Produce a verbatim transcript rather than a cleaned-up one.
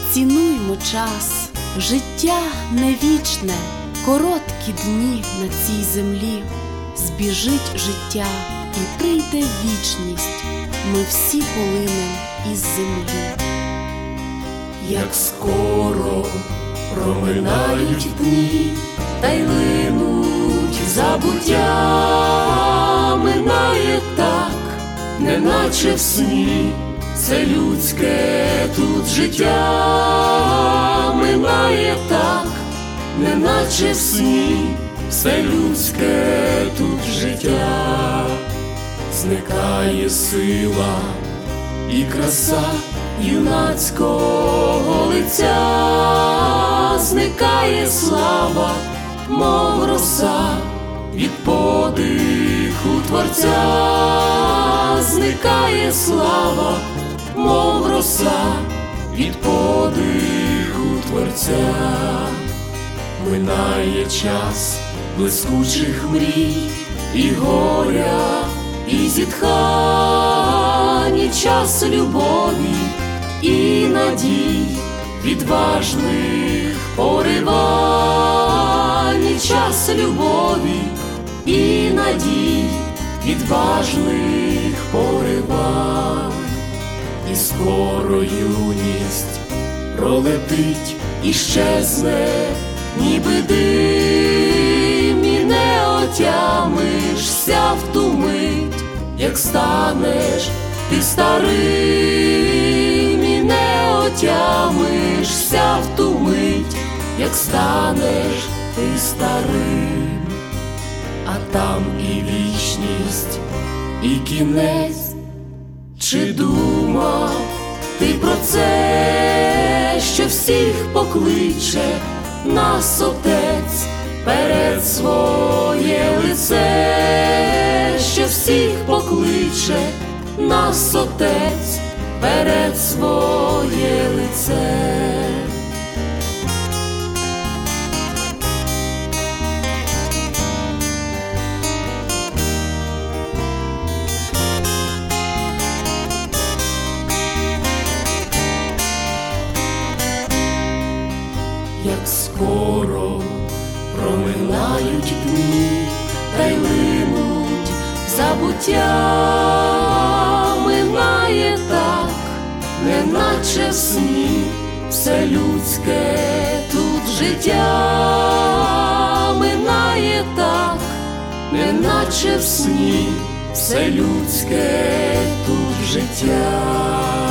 цінуймо час, життя не вічне, короткі дні на цій землі. Збіжить життя і прийде вічність, ми всі полинем із землі. Як скоро проминають дні, та й линуть в забуття, минає так, неначе в сні, це людське тут життя, минає так, неначе в сні, все людське тут життя. Зникає сила і краса юнацького лиця, зникає слава, мов роса, від подиху Творця, зникає слава, мов роса, від подиху Творця. Минає час блискучих мрій і горя, і зітхань, і час любові і надій, відважних поривань, і час любові і надій, відважних поривань. І скоро юність пролетить і щезне, ніби дим, і не отямишся в ту мить, як станеш ти старим, і не отямишся в ту мить, як станеш ти старим. А там і вічність, і кінець. Чи думав ти про це, що всіх покличе нас Отець перед своє лице, що всіх покличе нас Отець перед своє лице? Як скоро проминають дні, та й линуть в забуття, минає так, неначе в сні, все людське тут життя, минає так, неначе в сні, все людське тут життя.